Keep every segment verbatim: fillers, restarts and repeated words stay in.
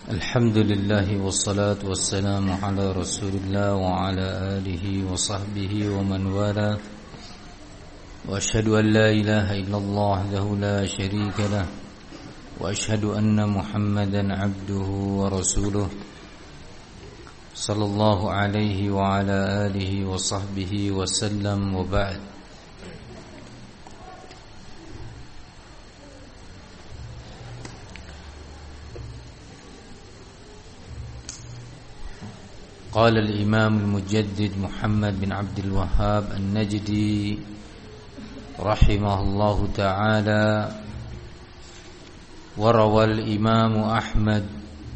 الحمد لله والصلاة والسلام على رسول الله وعلى آله وصحبه ومن والاه، وأشهد أن لا إله إلا الله وحده لا شريك له، وأشهد أن محمدا عبده ورسوله صلى الله عليه وعلى آله وصحبه وسلم. وبعد، قال الإمام المجدد محمد بن عبد الوهاب النجدي رحمه الله تعالى: وروى الإمام أحمد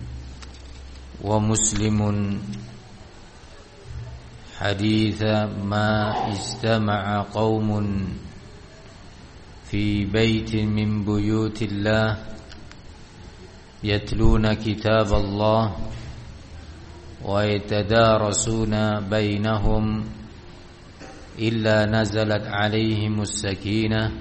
ومسلم حديث ما اجتمع قوم في بيت من بيوت الله يتلون كتاب الله ويتدارسون بينهم إلا نزلت عليهم السكينة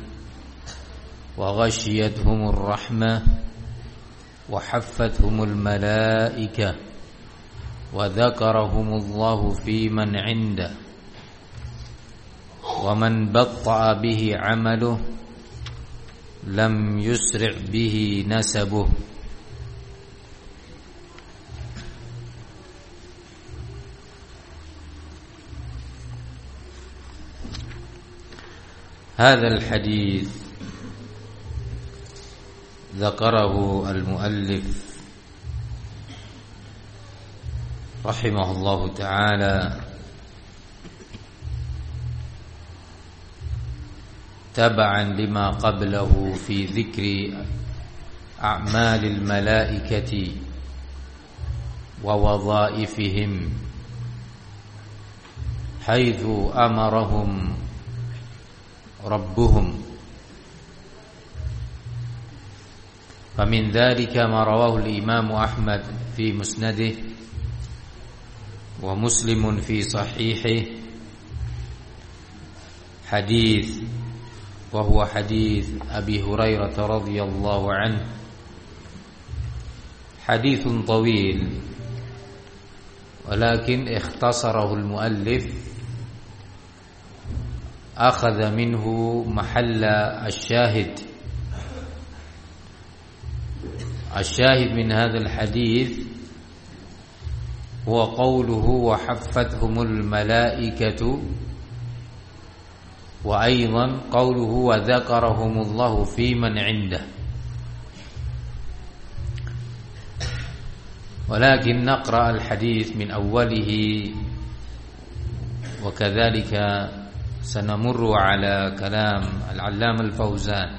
وغشيتهم الرحمة وحفتهم الملائكة وذكرهم الله في من عنده، ومن بطأ به عمله لم يسرع به نسبه. هذا الحديث ذكره المؤلف رحمه الله تعالى تبعا لما قبله في ذكر أعمال الملائكة ووظائفهم، حيث أمرهم ربهم. فمن ذلك ما رواه الإمام أحمد في مسنده ومسلم في صحيحه، حديث وهو حديث أبي هريرة رضي الله عنه، حديث طويل ولكن اختصره المؤلف، أخذ منه محل الشاهد. الشاهد من هذا الحديث هو قوله وحفتهم الملائكة، وأيضا قوله وذكرهم الله في من عنده. ولكن نقرأ الحديث من أوله، وكذلك سنمر على كلام العلامة الفوزان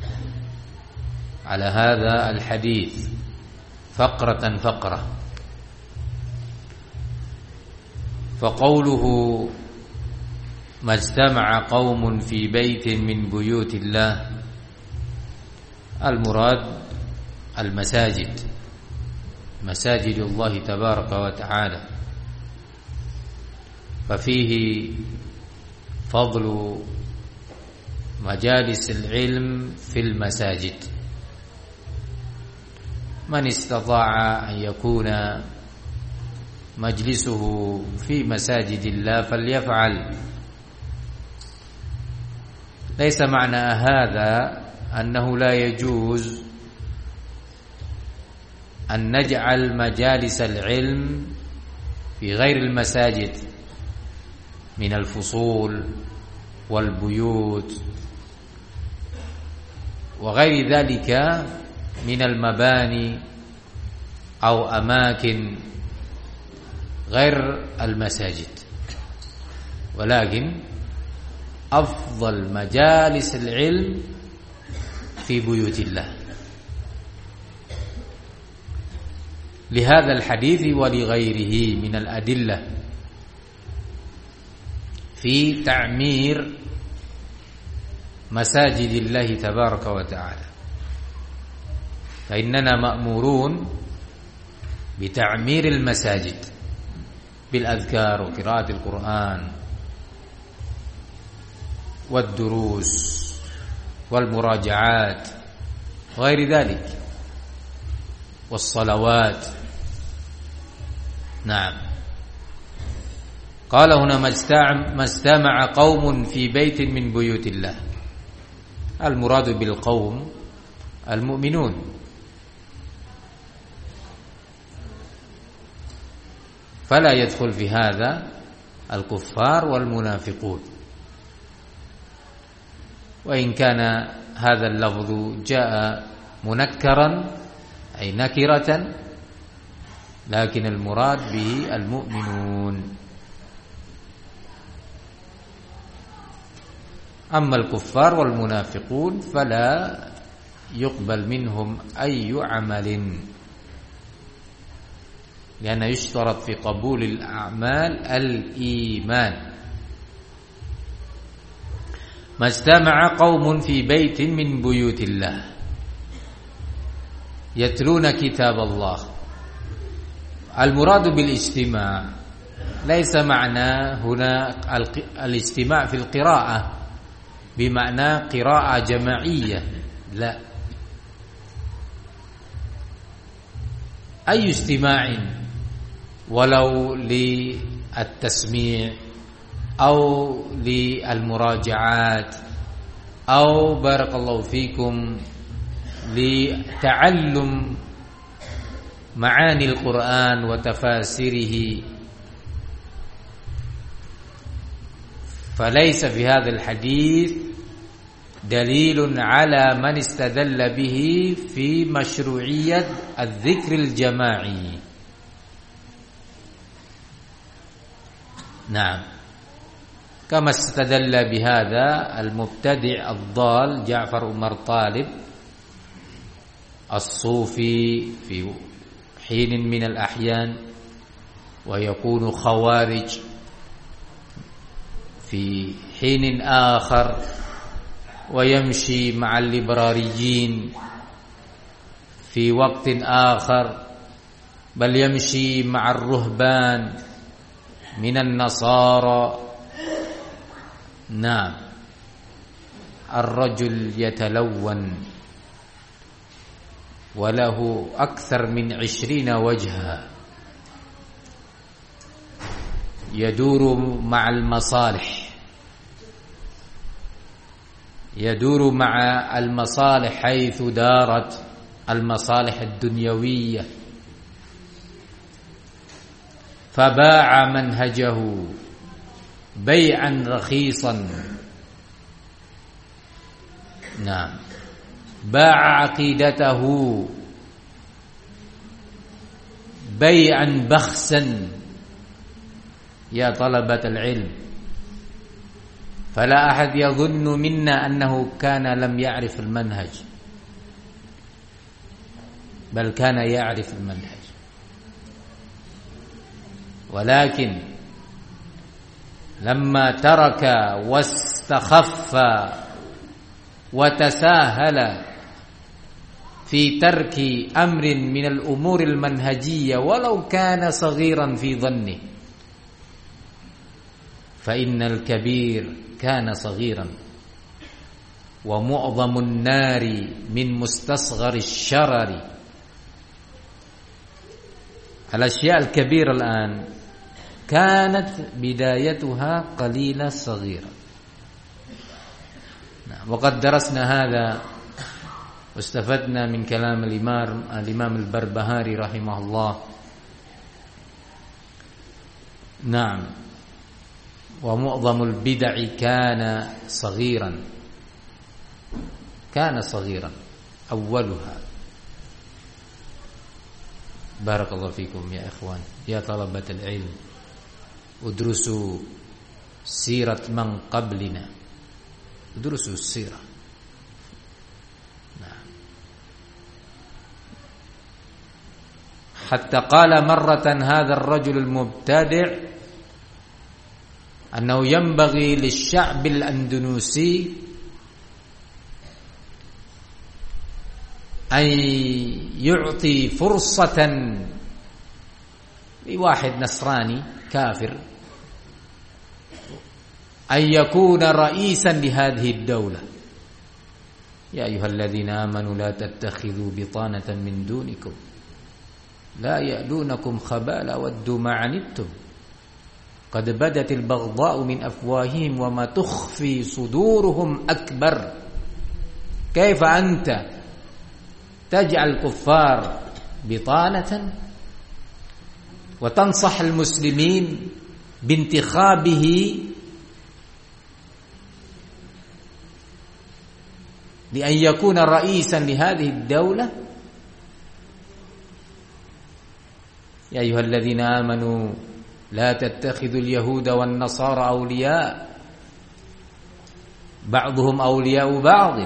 على هذا الحديث فقرة فقرة. فقوله ما اجتمع قوم في بيت من بيوت الله، المراد المساجد، مساجد الله تبارك وتعالى، ففيه فضل مجالس العلم في المساجد. من استطاع أن يكون مجلسه في مساجد الله فليفعل. ليس معنى هذا أنه لا يجوز أن نجعل مجالس العلم في غير المساجد من الفصول والبيوت وغير ذلك من المباني أو أماكن غير المساجد، ولكن أفضل مجالس العلم في بيوت الله، لهذا الحديث ولغيره من الأدلة في تعمير مساجد الله تبارك وتعالى. فإننا مأمورون بتعمير المساجد بالأذكار وقراءة القرآن والدروس والمراجعات وغير ذلك، والصلوات نعم. قال هنا ما استمع قوم في بيت من بيوت الله. المراد بالقوم المؤمنون، فلا يدخل في هذا الكفار والمنافقون، وإن كان هذا اللفظ جاء منكرا أي نكرة، لكن المراد به المؤمنون. أما الكفار والمنافقون فلا يقبل منهم أي عمل، لأنه يشترط في قبول الأعمال الإيمان. ما اجتمع قوم في بيت من بيوت الله يتلون كتاب الله. المراد بالاجتماع ليس معنى هنا الاجتماع في القراءة بمعنى قراءة جماعية، لا، أي اجتماع ولو للتسميع أو للمراجعات أو بارك الله فيكم لتعلم معاني القرآن وتفاسيره، فليس في هذا الحديث دليل على من استدل به في مشروعية الذكر الجماعي. نعم، كما استدل بهذا المبتدع الضال جعفر عمر طالب الصوفي في حين من الأحيان، ويكون خوارج في حين آخر، ويمشي مع الليبراريين في وقت آخر، بل يمشي مع الرهبان من النصارى. نعم، الرجل يتلون وله أكثر من عشرين وجها، يدور مع المصالح يدور مع المصالح حيث دارت المصالح الدنيوية، فباع منهجه بيعا رخيصا. نعم، باع عقيدته بيعا بخسا. يا طلبة العلم، فلا أحد يظن منا أنه كان لم يعرف المنهج، بل كان يعرف المنهج، ولكن لما ترك واستخف وتساهل في ترك أمر من الأمور المنهجية ولو كان صغيرا في ظنه، فإن الكبير كان صغيرا، ومعظم النار من مستصغر الشرر. الأشياء الكبيرة الآن كانت بدايتها قليلة صغيرة. وقد درسنا هذا واستفدنا من كلام الإمام الإمام البربهاري رحمه الله. نعم، ومعظم البدع كان صغيرا كان صغيرا أولها. بارك الله فيكم يا إخوان، يا طلبة العلم، ادرسوا سيرة من قبلنا، ادرسوا السيرة. نعم. حتى قال مرة هذا الرجل المبتدع أنه ينبغي للشعب الأندونيسي أن يعطي فرصة لواحد نصراني كافر أن يكون رئيسا لهذه الدولة. يا أيها الذين آمنوا لا تتخذوا بطانة من دونكم la ya'lunakum khabala waddu ma'anittum qad badatil baghdha'u min afwahihim wa ma tukhfi suduruhum akbar kaifa anta taj'al kuffar bitanatan wa tansah al-muslimin bintikhabihi li an yakuna ra'isan li hadhihi ad-dawlah ya ayyuhalladzina amanu la tattakhidul yahuda wan nasara awliya ba'dhum awliya'u ba'dhin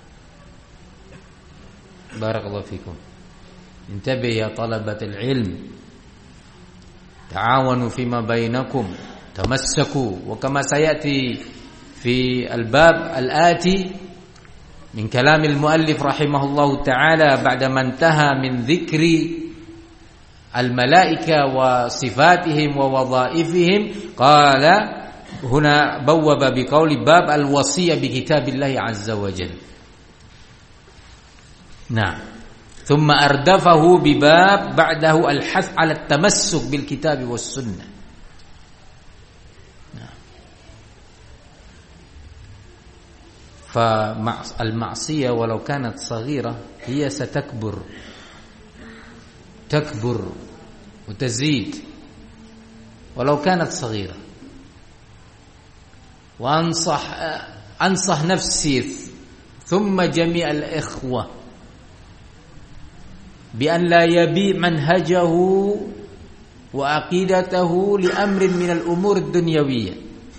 barakallahu fikum intabih ya talabatal ilm ta'awanu fima bainakum tamassaku wa kama sayati fi al-bab al-ati min kalam al-muallif rahimahullahu ta'ala ba'da man intaha min dhikri al-malaika wa sifatihim wa wadhaifihim qala huna bawwaba biqauli bab al-wasiyya bi kitabillahi azza wa jalla. Nah, thumma ardafahu bi bab ba'dahu al-hath 'ala at-tamassuk bil kitab was sunnah. Nah. Fa al-ma'siyah walau kanat saghira hiya satakbur takbur wa tazid walau kanat saghira. Wa ansah ansah nafsi thumma jami' al-ikhwah بأن لا يبيع منهجه وعقيدته لأمر من الأمور الدنيوية.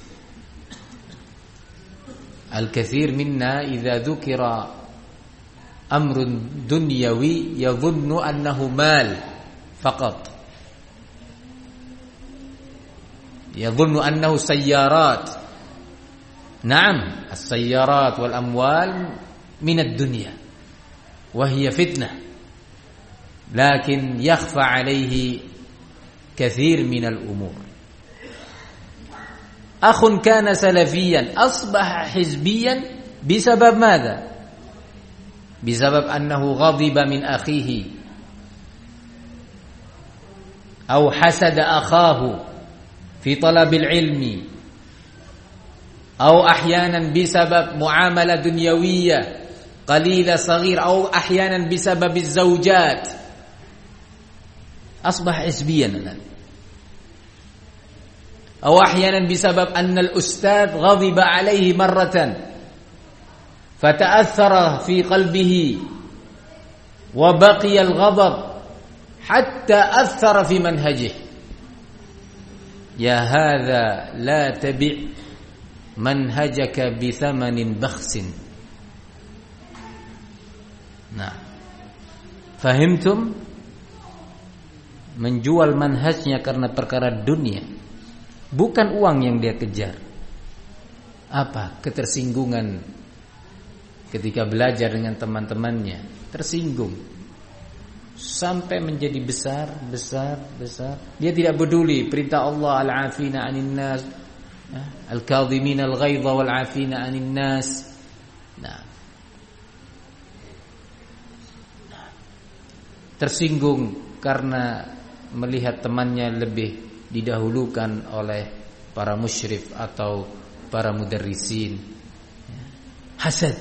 الكثير منا إذا ذكر أمر دنيوي يظن أنه مال فقط، يظن أنه سيارات. نعم، السيارات والأموال من الدنيا وهي فتنة، لكن يخفى عليه كثير من الأمور. أخ كان سلفيا أصبح حزبيا بسبب ماذا؟ بسبب أنه غضب من أخيه أو حسد أخاه في طلب العلم، أو أحيانا بسبب معاملة دنيوية قليلة صغيرة، أو أحيانا بسبب الزوجات أصبح حزبيا الآن، أو أحيانا بسبب أن الأستاذ غضب عليه مرة فتأثر في قلبه وبقي الغضب حتى أثر في منهجه. يا هذا لا تبع منهجك بثمن بخس. Nah, fahimtum? Menjual manhajnya karena perkara dunia, bukan uang yang dia kejar. Apa? Ketersinggungan ketika belajar dengan teman-temannya, tersinggung sampai menjadi besar, besar, besar. Dia tidak peduli perintah Allah, al-afina 'anil nas, al-kadhimina al-ghaidha wal-afina 'anil nas. Nah, tersinggung karena melihat temannya lebih didahulukan oleh para musyrif atau para mudarrisin. Hasad.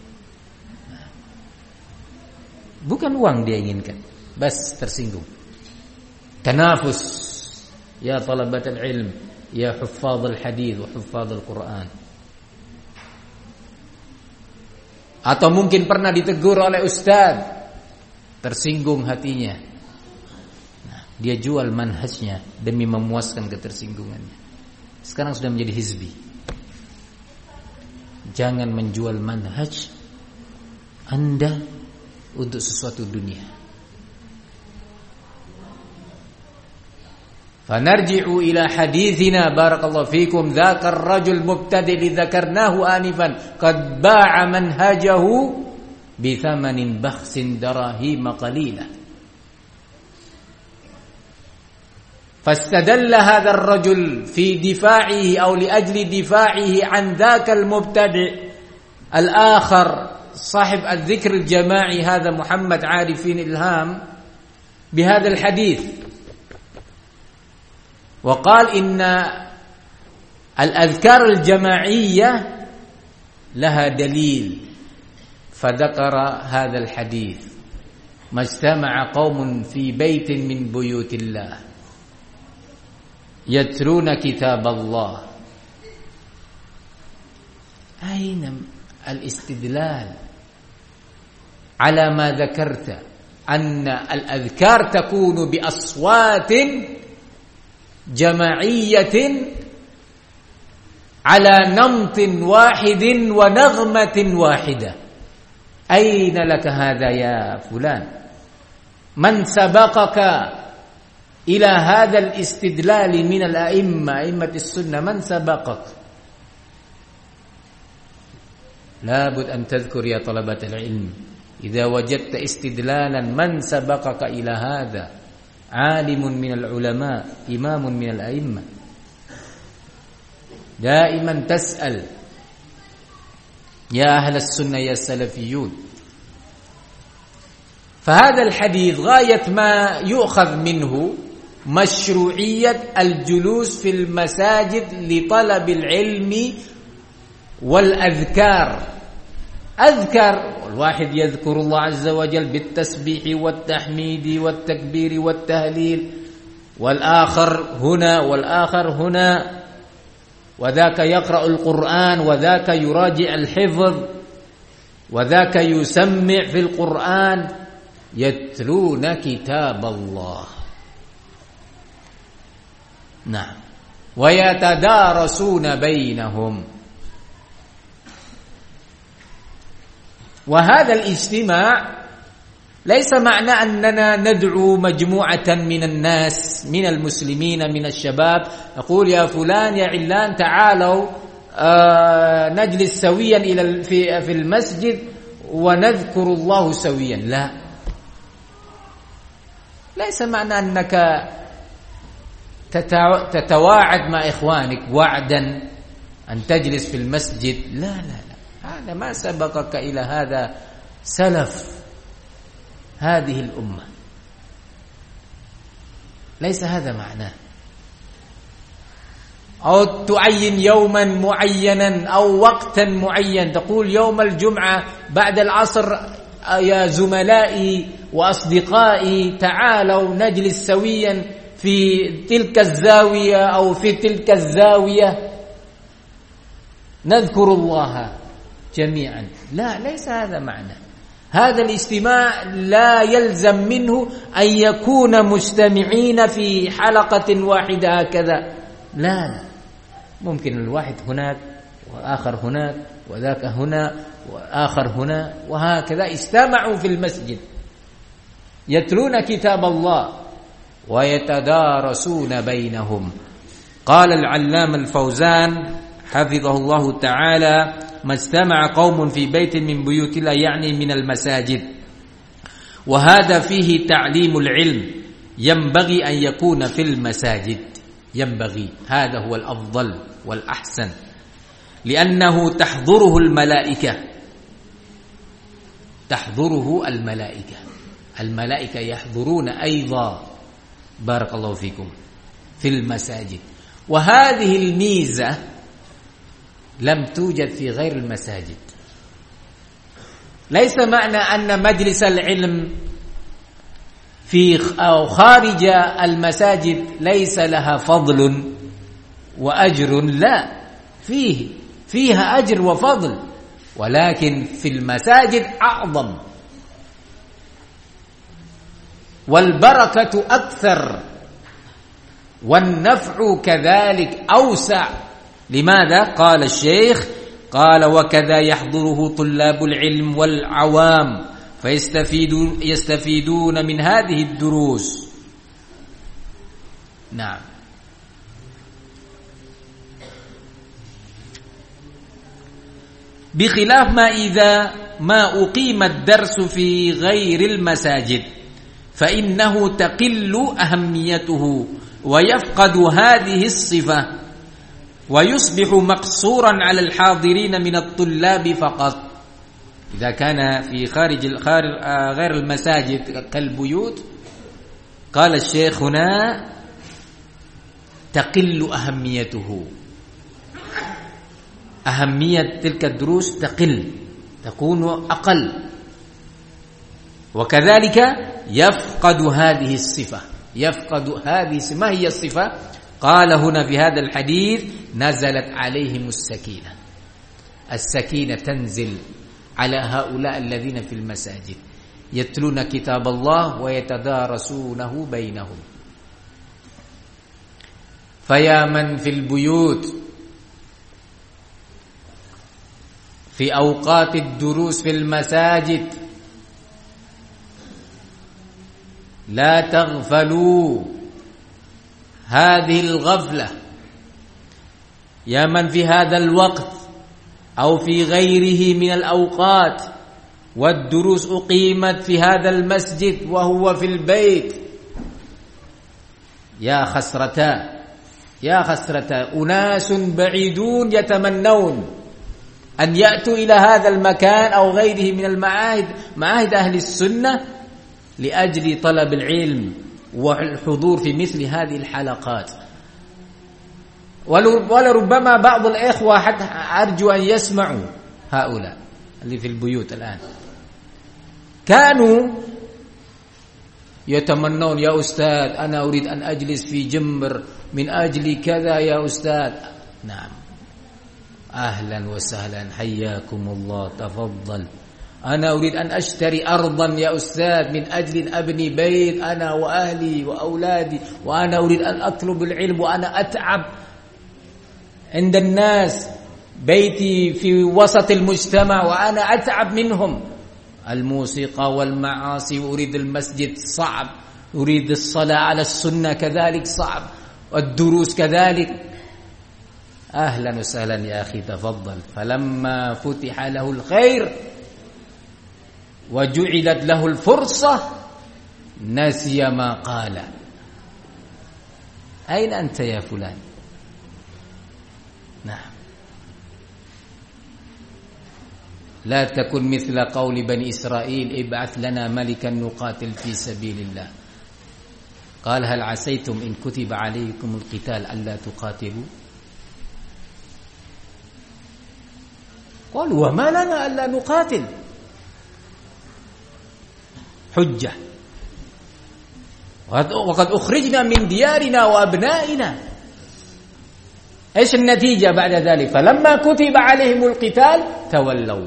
Bukan uang dia inginkan, bas tersinggung. Tanafus, ya talabatul ilm, ya huffazul hadis wa huffazul Quran. Atau mungkin pernah ditegur oleh ustaz, tersinggung hatinya. Dia jual manhajnya demi memuaskan ketersinggungannya. Sekarang sudah menjadi hizbi. Jangan menjual manhaj Anda untuk sesuatu dunia. Fanarji'u ila hadithina barakallahu fikum dzakar rajul mubtadi' li dzakarnahu anifan qad ba'a manhajahu bi thamanin bakhsin darahim qalilah. فاستدل هذا الرجل في دفاعه أو لأجل دفاعه عن ذاك المبتدع الآخر صاحب الذكر الجماعي هذا محمد عارفين إلهام بهذا الحديث وقال إن الأذكار الجماعية لها دليل، فذكر هذا الحديث: ما اجتمع قوم في بيت من بيوت الله يتلون كتاب الله. أين الاستدلال على ما ذكرت أن الأذكار تكون بأصوات جماعية على نمط واحد ونغمة واحدة؟ أين لك هذا يا فلان؟ من سبقك إلى هذا الاستدلال من الأئمة أئمة السنة؟ من سبقك؟ لابد أن تذكر يا طلبة العلم إذا وجدت استدلالا من سبقك إلى هذا، عالم من العلماء، إمام من الأئمة. دائما تسأل يا أهل السنة يا السلفيون. فهذا الحديث غاية ما يؤخذ منه مشروعية الجلوس في المساجد لطلب العلم والأذكار. أذكر الواحد يذكر الله عز وجل بالتسبيح والتحميد والتكبير والتهليل، والآخر هنا والآخر هنا، وذاك يقرأ القرآن وذاك يراجع الحفظ وذاك يسمع في القرآن، يتلون كتاب الله. نعم. ويتدارسون بينهم. وهذا الاجتماع ليس معنى أننا ندعو مجموعة من الناس من المسلمين من الشباب نقول يا فلان يا علان تعالوا آه نجلس سويا إلى في في المسجد ونذكر الله سويا. لا، ليس معنى أنك تتواعد مع إخوانك وعدا أن تجلس في المسجد. لا لا لا، هذا ما سبقك إلى هذا سلف هذه الأمة، ليس هذا معناه. أو تعين يوما معينا أو وقتا معين، تقول يوم الجمعة بعد العصر يا زملائي وأصدقائي تعالوا نجلس سويا في تلك الزاوية أو في تلك الزاوية نذكر الله جميعا. لا، ليس هذا معنى. هذا الاجتماع لا يلزم منه أن يكون مجتمعين في حلقة واحدة هكذا. لا لا، ممكن الواحد هناك وآخر هناك وذاك هنا وآخر هنا، وهكذا اجتمعوا في المسجد يتلون كتاب الله ويتدارسون بينهم. قال العلامة الفوزان حفظه الله تعالى: ما اجتمع قوم في بيت من بيوت الله، يعني من المساجد. وهذا فيه تعليم العلم، ينبغي أن يكون في المساجد، ينبغي، هذا هو الأفضل والأحسن، لأنه تحضره الملائكة، تحضره الملائكة الملائكة يحضرون أيضا، بارك الله فيكم، في المساجد. وهذه الميزة لم توجد في غير المساجد. ليس معنى أن مجلس العلم في أو خارج المساجد ليس لها فضل وأجر، لا، فيه فيها أجر وفضل، ولكن في المساجد أعظم والبركة أكثر والنفع كذلك أوسع. لماذا؟ قال الشيخ، قال: وكذا يحضره طلاب العلم والعوام فيستفيدون يستفيدون من هذه الدروس. نعم. بخلاف ما إذا ما أقيم الدرس في غير المساجد فإنه تقل أهميته ويفقد هذه الصفة ويصبح مقصورا على الحاضرين من الطلاب فقط. إذا كان في خارج غير المساجد كالبيوت قال الشيخ هنا تقل أهميته. أهمية تلك الدروس تقل، تكون أقل، وكذلك يفقد هذه الصفة، يفقد هذه الصفة. ما هي الصفة؟ قال هنا في هذا الحديث نزلت عليهم السكينة. السكينة تنزل على هؤلاء الذين في المساجد يتلون كتاب الله ويتدارسونه بينهم. فيا من في البيوت في أوقات الدروس في المساجد لا تغفلوا هذه الغفلة. يا من في هذا الوقت أو في غيره من الأوقات والدروس أقيمت في هذا المسجد وهو في البيت، يا خسرتا يا خسرتا أناس بعيدون يتمنون أن يأتوا إلى هذا المكان أو غيره من المعاهد، معاهد أهل السنة، لأجل طلب العلم والحضور في مثل هذه الحلقات. ولربما بعض الإخوة حتى أرجو أن يسمعوا، هؤلاء اللي في البيوت الآن كانوا يتمنون يا أستاذ أنا أريد أن أجلس في جمبر من أجل كذا يا أستاذ. نعم، أهلا وسهلا، حياكم الله، تفضل. أنا أريد أن أشتري أرضا يا أستاذ من أجل أن أبني بيت أنا وأهلي وأولادي، وأنا أريد أن أطلب العلم وأنا أتعب عند الناس، بيتي في وسط المجتمع وأنا أتعب منهم، الموسيقى والمعاصي، وأريد المسجد صعب، أريد الصلاة على السنة كذلك صعب، والدروس كذلك. أهلا وسهلا يا أخي، تفضل. فلما فتح له الخير وجعلت له الفرصة نسي ما قال. أين أنت يا فلان؟ نعم، لا تكن مثل قول بني إسرائيل ابعث لنا ملكا نقاتل في سبيل الله. قال هل عسيتم إن كتب عليكم القتال ألا تقاتلوا؟ قالوا وما لنا ألا نقاتل؟ حجة، وقد أخرجنا من ديارنا وأبنائنا. إيش النتيجة بعد ذلك؟ فلما كتب عليهم القتال تولوا.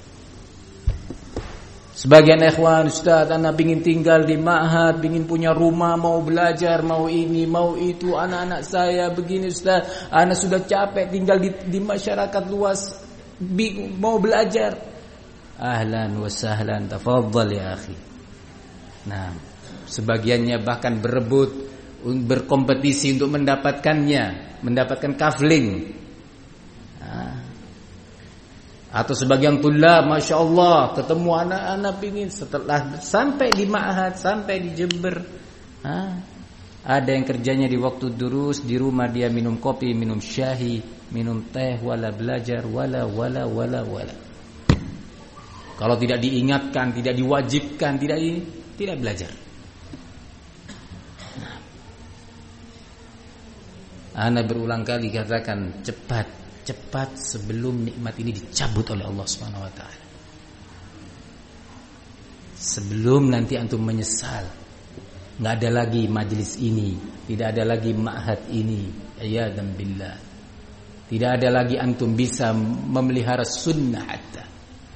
Sebagian ikhwan, Ustaz, anak ingin tinggal di ma'had, ingin punya rumah, mau belajar, mau ini, mau itu, anak-anak saya begini Ustaz, anak sudah capek tinggal di, di masyarakat luas, mau belajar. Ahlan wa sahlan, tafadhal ya akhi. Nah, sebagiannya bahkan berebut, berkompetisi untuk mendapatkannya, mendapatkan kafling. Nah, atau sebagian tulab, masya Allah, ketemu anak-anak pingin setelah sampai di ma'had, sampai di Jember. Nah, ada yang kerjanya di waktu durus di rumah dia minum kopi, minum syahi, minum teh, wala belajar, wala wala wala wala. Kalau tidak diingatkan, tidak diwajibkan, tidak ini, tidak belajar. Nah, ana berulang kali katakan cepat, cepat sebelum nikmat ini dicabut oleh Allah Subhanahu wa taala. Sebelum nanti antum menyesal. Enggak ada lagi majelis ini, tidak ada lagi ma'had ini, iyadzan billah. Tidak ada lagi antum bisa memelihara sunnah hatta.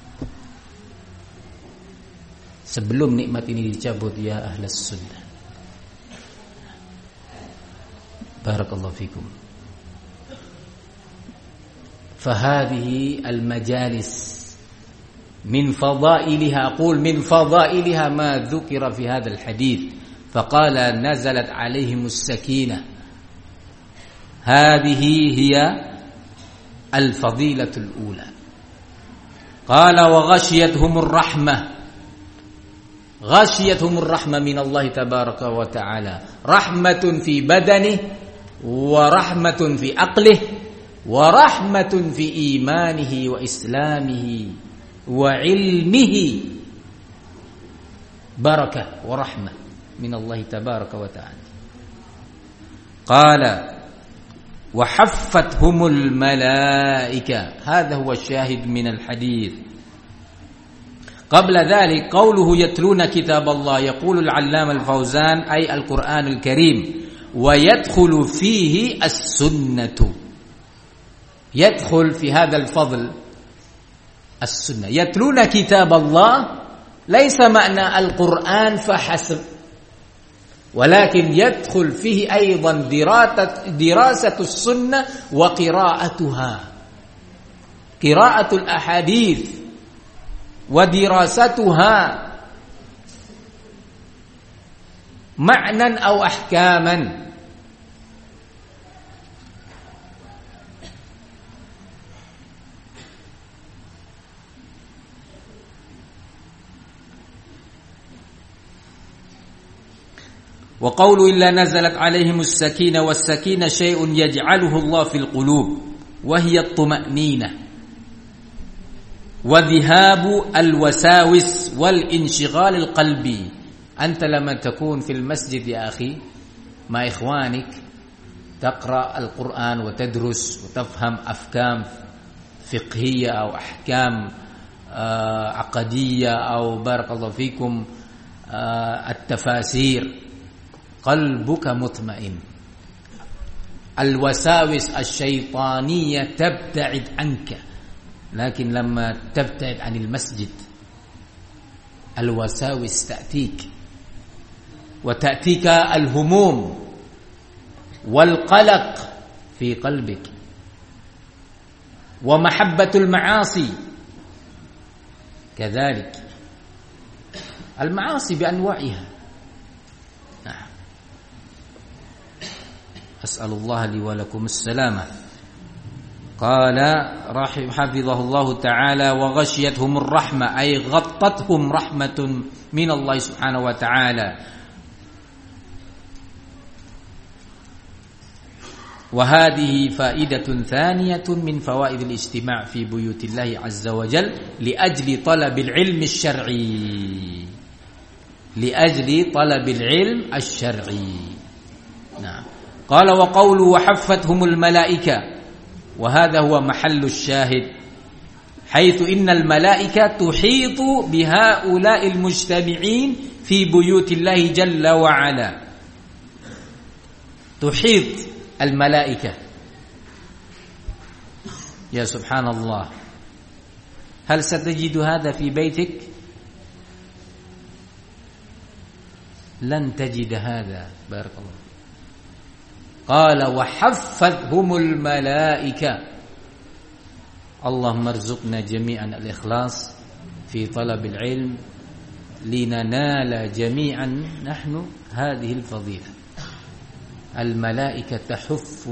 Sebelum nikmat ini dicabut ya ahlus sunnah. Barakallahu fikum. فهذه المجالس من فضائلها، أقول من فضائلها ما ذكر في هذا الحديث، فقال نزلت عليهم السكينة. هذه هي الفضيلة الأولى. قال وغشيتهم الرحمة، غشيتهم الرحمة من الله تبارك وتعالى، رحمة في بدنه ورحمة في عقله ورحمة في إيمانه وإسلامه وعلمه، بركة ورحمة. من الله تبارك وتعالى. قال وحفتهم الملائكة، هذا هو الشاهد من الحديث. قبل ذلك قوله يتلون كتاب الله، يقول العلامة الفوزان أي القرآن الكريم، ويدخل فيه السنة، يدخل في هذا الفضل السنة. يتلون كتاب الله ليس معنى القرآن فحسب، ولكن يدخل فيه أيضا دراسة السنة وقراءتها، قراءة الأحاديث ودراستها معنى أو أحكاما. وقول إلا نزلت عليهم السكينة، والسكينة شيء يجعله الله في القلوب وهي الطمأنينة وذهاب الوساوس والانشغال القلبي. أنت لما تكون في المسجد يا أخي مع إخوانك تقرأ القرآن وتدرس وتفهم أحكام فقهية أو أحكام عقدية أو بارك الله فيكم التفاسير، قلبك مطمئن، الوساوس الشيطانية تبتعد عنك. لكن لما تبتعد عن المسجد الوساوس تأتيك، وتأتيك الهموم والقلق في قلبك ومحبة المعاصي. كذلك المعاصي بأنواعها. أسأل الله لي ولكم السلامة. قال رحمه حفظه الله تعالى وغشيتهم الرحمة، أي غطتهم رحمة من الله سبحانه وتعالى. وهذه فائدة ثانية من فوائد الاجتماع في بيوت الله عز وجل لأجل طلب العلم الشرعي، لأجل طلب العلم الشرعي. نعم. قال وقوله وحفتهم الملائكة، وهذا هو محل الشاهد، حيث إن الملائكة تحيط بهؤلاء المجتمعين في بيوت الله جل وعلا. تحيط الملائكة، يا سبحان الله. هل ستجد هذا في بيتك؟ لن تجد هذا. بارك الله. قال وحفتهم الملائكة. اللهم ارزقنا جميعا الإخلاص في طلب العلم لننال جميعا نحن هذه الفضيلة. الملائكة تحف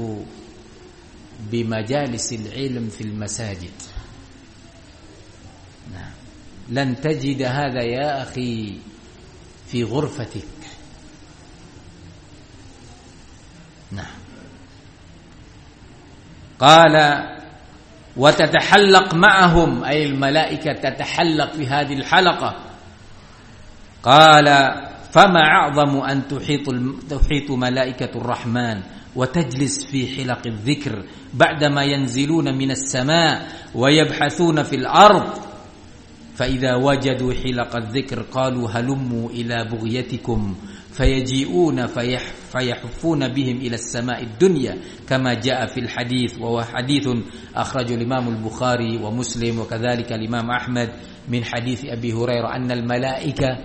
بمجالس العلم في المساجد. نعم. لن تجد هذا يا أخي في غرفتك. نعم. قال وتتحلق معهم، أي الملائكة تتحلق في هذه الحلقة. قال فما أعظم أن تحيط تحيط ملائكة الرحمن وتجلس في حلق الذكر بعدما ينزلون من السماء ويبحثون في الأرض، فإذا وجدوا حلق الذكر قالوا هلموا إلى بغيتكم، فيجيئون فيح فيحفون بهم إلى السماء الدنيا، كما جاء في الحديث، وهو حديث أخرجه الإمام البخاري ومسلم وكذلك الإمام أحمد من حديث أبي هريرة أن الملائكة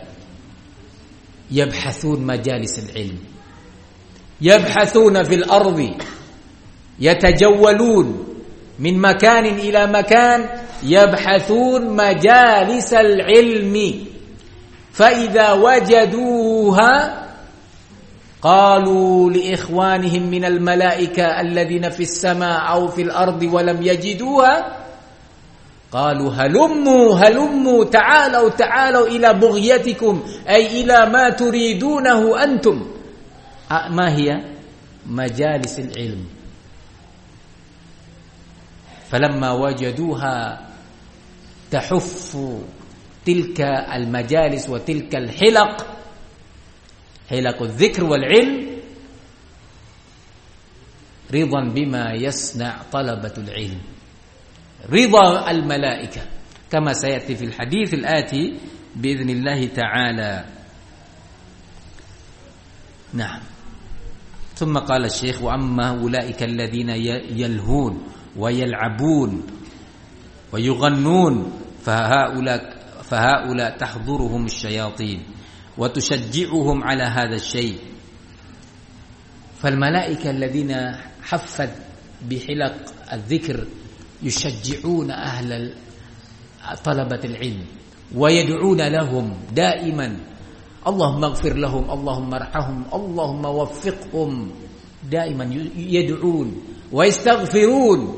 يبحثون مجالس العلم، يبحثون في الأرض، يتجولون من مكان إلى مكان، يبحثون مجالس العلم، فإذا وجدوها قالوا لإخوانهم من الملائكة الذين في السماء أو في الأرض ولم يجدوها، قالوا هلموا هلموا تعالوا تعالوا إلى بغيتكم، أي إلى ما تريدونه أنتم. ما هي؟ مجالس العلم. فلما وجدوها تحف تلك المجالس وتلك الحلق حلق الذكر والعلم رضا بما يصنع طلبة العلم، رضا الملائكة كما سيأتي في الحديث الآتي بإذن الله تعالى. نعم. ثم قال الشيخ: وأما أولئك الذين يلهون ويلعبون ويغنون فهؤلاء فهؤلاء تحضرهم الشياطين وتشجعهم على هذا الشيء. فالملائكة الذين حفت بحلق الذكر يشجعون أهل طلبة العلم ويدعون لهم دائما: اللهم اغفر لهم، اللهم ارحمهم، اللهم وفقهم. دائما يدعون ويستغفرون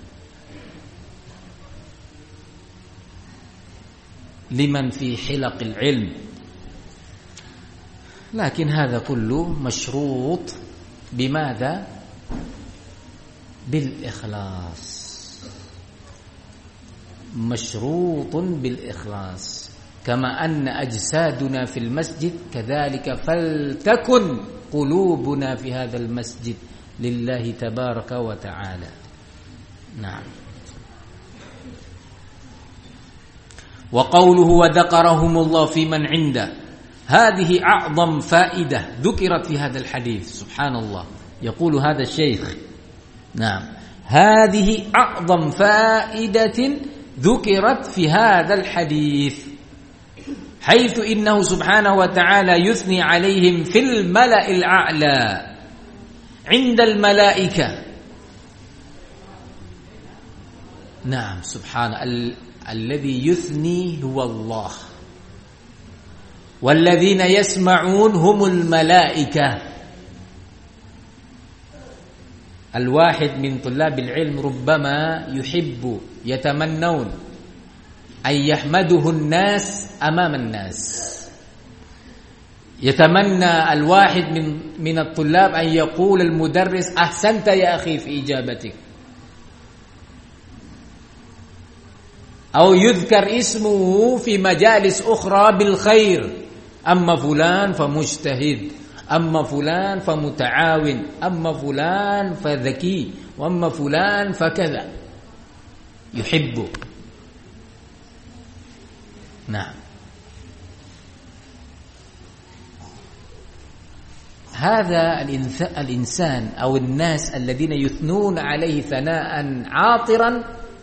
لمن في حلق العلم. لكن هذا كله مشروط بماذا؟ بالإخلاص، مشروط بالإخلاص. كما أن أجسادنا في المسجد كذلك فلتكن قلوبنا في هذا المسجد لله تبارك وتعالى. نعم. وقوله وذكرهم الله في من عنده، هذه أعظم فائدة ذكرت في هذا الحديث. سبحان الله، يقول هذا الشيخ. نعم، هذه أعظم فائدة ذكرت في هذا الحديث، حيث إنه سبحانه وتعالى يثني عليهم في الملأ الأعلى عند الملائكة. نعم، سبحان ال... الذي يثني هو الله، والذين يسمعون هم الملائكة. الواحد من طلاب العلم ربما يحب يتمنون أن يحمده الناس أمام الناس. يتمنى الواحد من من الطلاب أن يقول المدرس: أحسنت يا أخي في إجابتك، أو يذكر اسمه في مجالس أخرى بالخير: أما فلان فمجتهد، أما فلان فمتعاون، أما فلان فذكي، وأما فلان فكذا. يحبه. نعم. هذا الإنسان أو الناس الذين يثنون عليه ثناء عاطرا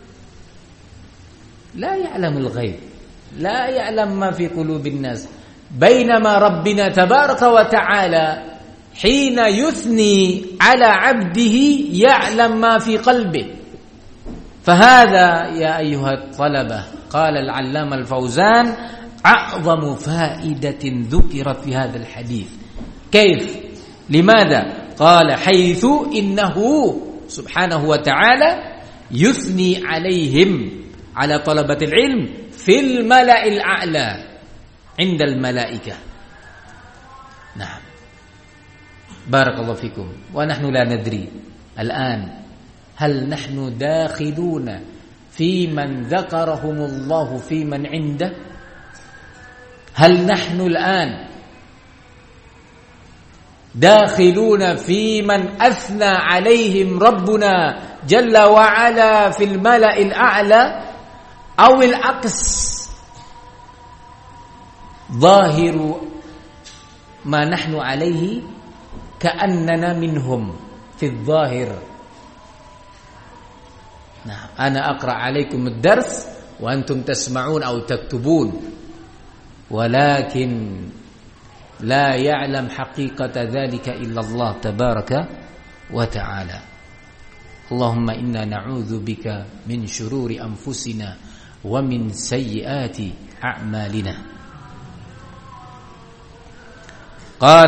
لا يعلم الغيب، لا يعلم ما في قلوب الناس، بينما ربنا تبارك وتعالى حين يثني على عبده يعلم ما في قلبه. فهذا يا أيها الطلبة، قال العلامة الفوزان: أعظم فائدة ذكرت في هذا الحديث. كيف؟ لماذا؟ قال: حيث إنه سبحانه وتعالى يثني عليهم، على طلبة العلم، في الملأ الأعلى عند الملائكة. نعم، بارك الله فيكم. ونحن لا ندري الآن هل نحن داخلون في من ذكرهم الله في من عنده؟ هل نحن الآن داخلون في من أثنى عليهم ربنا جل وعلا في الملأ الأعلى، أو العكس؟ ظاهر ما نحن عليه كأننا منهم في الظاهر. نعم، أنا أقرأ عليكم الدرس وأنتم تسمعون أو تكتبون، ولكن لا يعلم حقيقة ذلك إلا الله تبارك وتعالى. اللهم إنا نعوذ بك من شرور أنفسنا ومن سيئات أعمالنا. قال: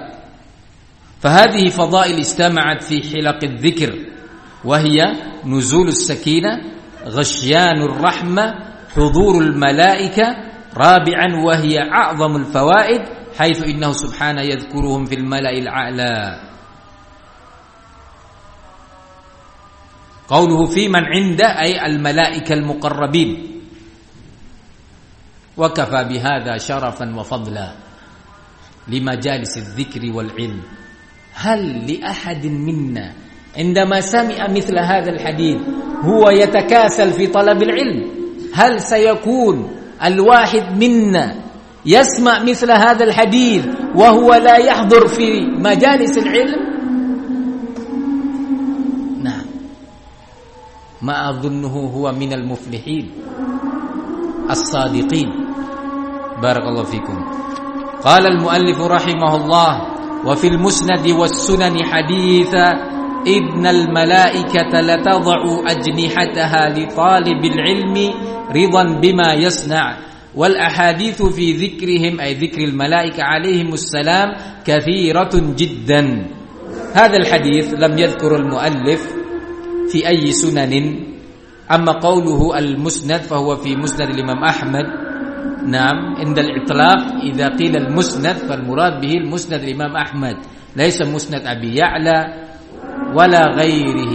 فهذه فضائل استمعت في حلق الذكر، وهي نزول السكينة، غشيان الرحمة، حضور الملائكة. رابعا، وهي أعظم الفوائد، حيث إنه سبحانه يذكرهم في الملأ الأعلى. قوله في من عنده أي الملائكة المقربين، وكفى بهذا شرفا وفضلا. لمجالس الذكر والعلم. هل لأحد منا عندما سمع مثل هذا الحديث هو يتكاسل في طلب العلم؟ هل سيكون الواحد منا يسمع مثل هذا الحديث وهو لا يحضر في مجالس العلم؟ نعم، ما أظنه هو من المفلحين الصادقين. بارك الله فيكم. قال المؤلف رحمه الله: وفي المسند والسنن حديث إن الملائكة لتضع أجنحتها لطالب العلم رضا بما يصنع، والأحاديث في ذكرهم أي ذكر الملائكة عليهم السلام كثيرة جدا. هذا الحديث لم يذكر المؤلف في أي سنن، أما قوله المسند فهو في مسند الإمام أحمد. نعم، عند الإطلاق إذا قيل المسند فالمراد به المسند الإمام أحمد، ليس مسند أبي يعلى ولا غيره.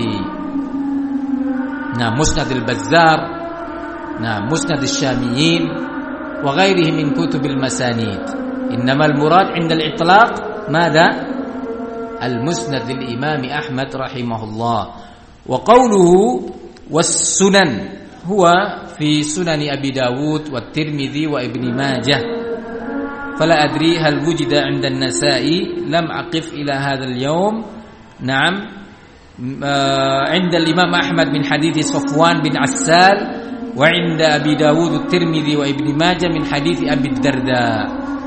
نعم، مسند البزار، نعم، مسند الشاميين وغيره من كتب المسانيد. إنما المراد عند الإطلاق ماذا؟ المسند للإمام أحمد رحمه الله. وقوله والسنن هو في سنن أبي داود والترمذي وابن ماجه، فلا أدري هل وجد عند النسائي، لم أقف إلى هذا اليوم. نعم، عند الإمام أحمد من حديث صفوان بن عسال، وعند أبي داود الترمذي وابن ماجه من حديث أبي الدرداء.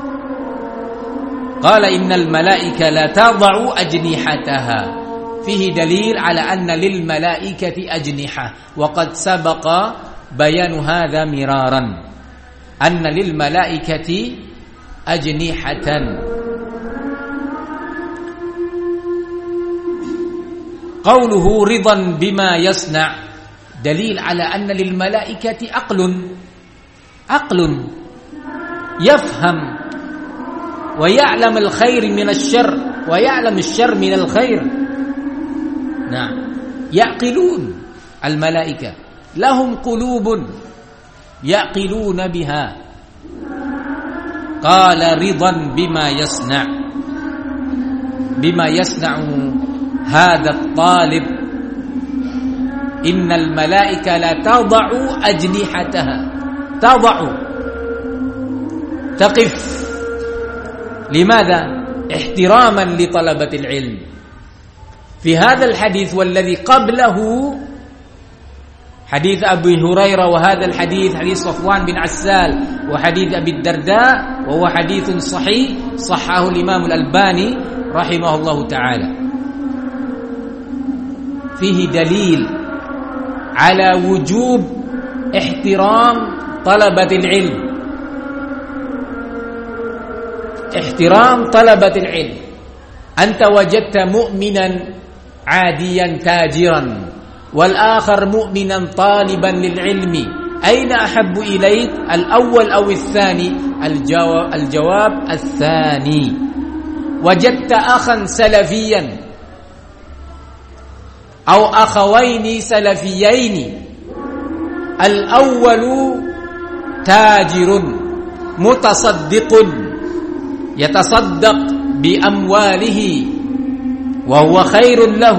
قال إن الملائكة لا تضع أجنحتها، فيه دليل على أن للملائكة أجنحة، وقد سبق بيان هذا مرارا أن للملائكة أجنحة. قوله رضا بما يصنع دليل على أن للملائكة عقل، عقل يفهم ويعلم الخير من الشر ويعلم الشر من الخير. نعم، يعقلون الملائكة، لهم قلوب يعقلون بها. قال رضا بما يصنع، بما يصنع هذا الطالب. إن الملائكة لا تضع أجنحتها، تضع تقف. لماذا؟ احتراما لطلبة العلم. في هذا الحديث والذي قبله حديث أبي هريرة، وهذا الحديث حديث صفوان بن عسال وحديث أبي الدرداء، وهو حديث صحيح صححه الإمام الألباني رحمه الله تعالى. فيه دليل على وجوب احترام طلبة العلم، احترام طلبة العلم. أنت وجدت مؤمنا عاديا تاجرا والآخر مؤمنا طالبا للعلم، أين أحب إليك، الأول أو الثاني؟ الجواب, الجواب الثاني. وجدت أخا سلفيا أو أخوين سلفيين، الأول تاجر متصدق يتصدق بأمواله وهو خير له،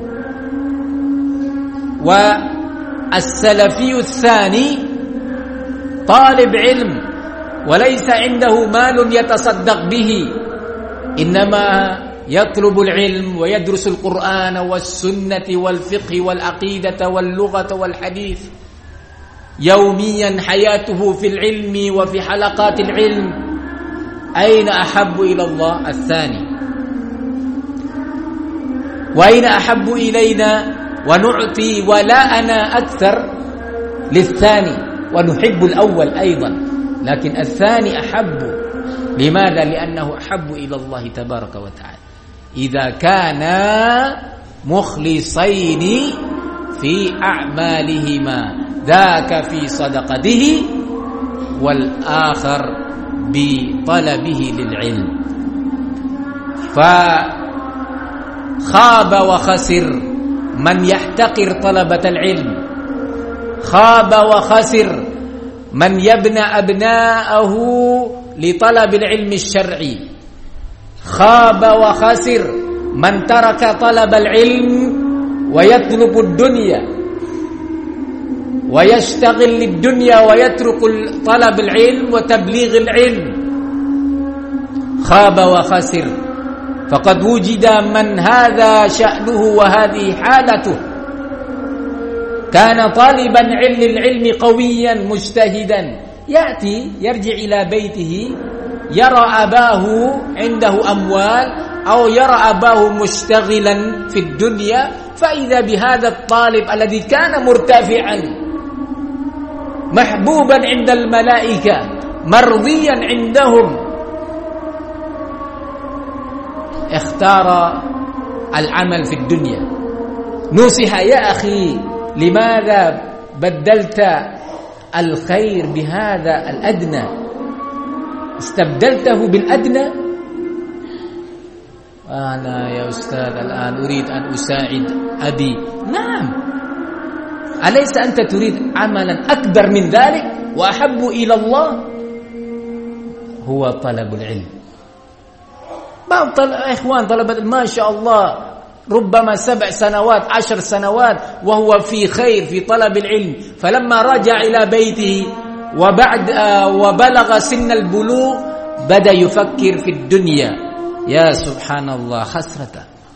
والسلفي الثاني طالب علم وليس عنده مال يتصدق به، إنما يطلب العلم ويدرس القرآن والسنة والفقه والعقيدة واللغة والحديث يوميا، حياته في العلم وفي حلقات العلم. أين أحب إلى الله؟ الثاني. وأين أحب إلينا ونعطي ولاءنا أكثر؟ للثاني، ونحب الأول أيضا، لكن الثاني أحب. لماذا؟ لأنه أحب إلى الله تبارك وتعالى إذا كانا مخلصين في أعمالهما، ذاك في صدقته والآخر بطلبه للعلم. فخاب وخسر من يحتقر طلبة العلم، خاب وخسر من يبنى أبناءه لطلب العلم الشرعي، khaba wa khasir man taraka talab al-ilm wa yatlubu ad-dunya wa yashtaghil lid-dunya wa yatruku talab al-ilm wa tabligh al-ilm. Khaba wa khasir faqad wujida man hadha sha'nuhu wa hadhihi halatuhu. Kana taliban lil-ilmi qawiyan mujtahidan ya'ti yarji' ila baytihi yara abahu 'indahu amwal aw yara abahu mushtaghilan fi ad-dunya fa idza bihadha at-talib alladhi kana murtafi'an mahbuban 'inda al-malaika mardiyan 'indahum ikhtara al-'amal fi ad-dunya. Nusiha ya akhi, limadha baddalta al-khair bihadha al-adna, istabdaltahu bil-adna? Ana ya ustadh al-an urid an usa'id abi. Naam, alaysa anta turid amalan akbar min dhalik wa ahabbu ila Allah? Huwa talabul ilm. Ba'd ikhwan talabat ma sha Allah ربما سبع سنوات عشر سنوات وهو في خير في طلب العلم، فلما رجع إلى بيته وبعد وبلغ سن البلوغ بدأ يفكر في الدنيا. يا سبحان الله، خسرة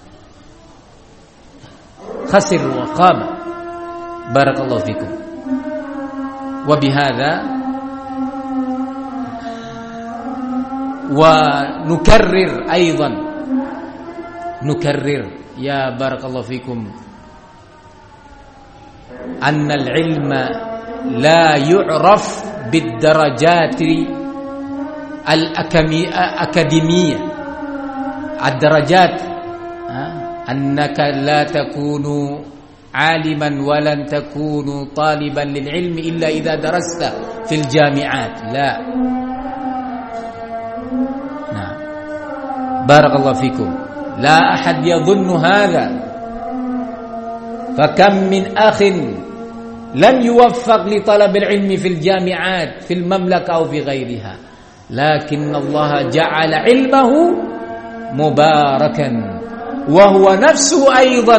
خسر وخاب. بارك الله فيكم. وبهذا ونكرر أيضا نكرر يا بارك الله فيكم أن العلم لا يعرف بالدرجات الأكاديمية. الدرجات أنك لا تكون عالما ولن تكون طالبا للعلم إلا إذا درست في الجامعات. لا، نعم، بارك الله فيكم. لا أحد يظن هذا. فكم من أخ لم يوفق لطلب العلم في الجامعات في المملكة أو في غيرها، لكن الله جعل علمه مباركا وهو نفسه أيضا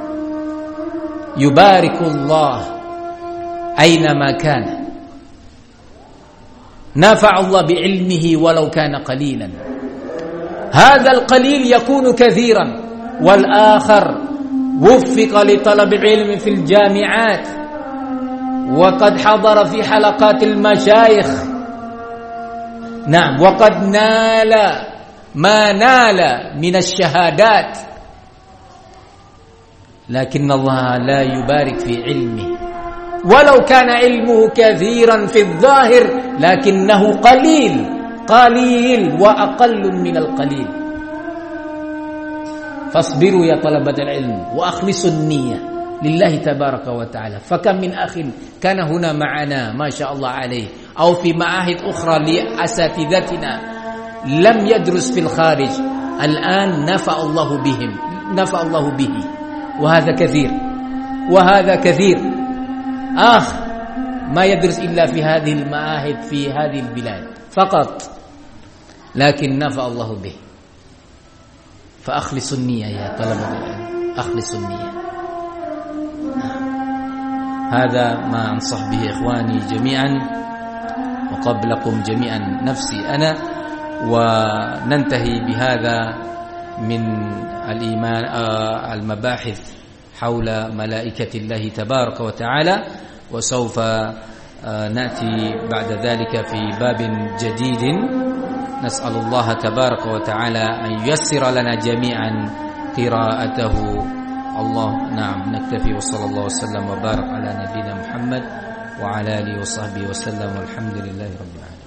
يبارك الله أينما كان. نفع الله بعلمه ولو كان قليلا. هذا القليل يكون كثيرا، والآخر وفق لطلب العلم في الجامعات وقد حضر في حلقات المشايخ، نعم، وقد نال ما نال من الشهادات، لكن الله لا يبارك في علمه ولو كان علمه كثيرا في الظاهر لكنه قليل قليل وأقل من القليل. فاصبروا يا طلبة العلم وأخلصوا النية لله تبارك وتعالى. فكم من أخ كان هنا معنا ما شاء الله عليه أو في معاهد أخرى لأساتذتنا لم يدرس في الخارج، الآن نفع الله بهم نفع الله به، وهذا كثير وهذا كثير. آخ ما يدرس إلا في هذه المعاهد في هذه البلاد فقط، لكن نفع الله به. فأخلصوا النية يا طلبة العلم، أخلصوا النية. هذا ما أنصح به إخواني جميعا وقبلكم جميعا نفسي أنا. وننتهي بهذا من الإيمان المباحث حول ملائكة الله تبارك وتعالى، وسوف نأتي بعد ذلك في باب جديد. نسأل الله تبارك وتعالى أن ييسر لنا جميعا قراءته. الله نعم، نكتفي وصلى الله وسلم وبارك على نبينا محمد وعلى آله وصحبه وسلم، والحمد لله رب العالمين.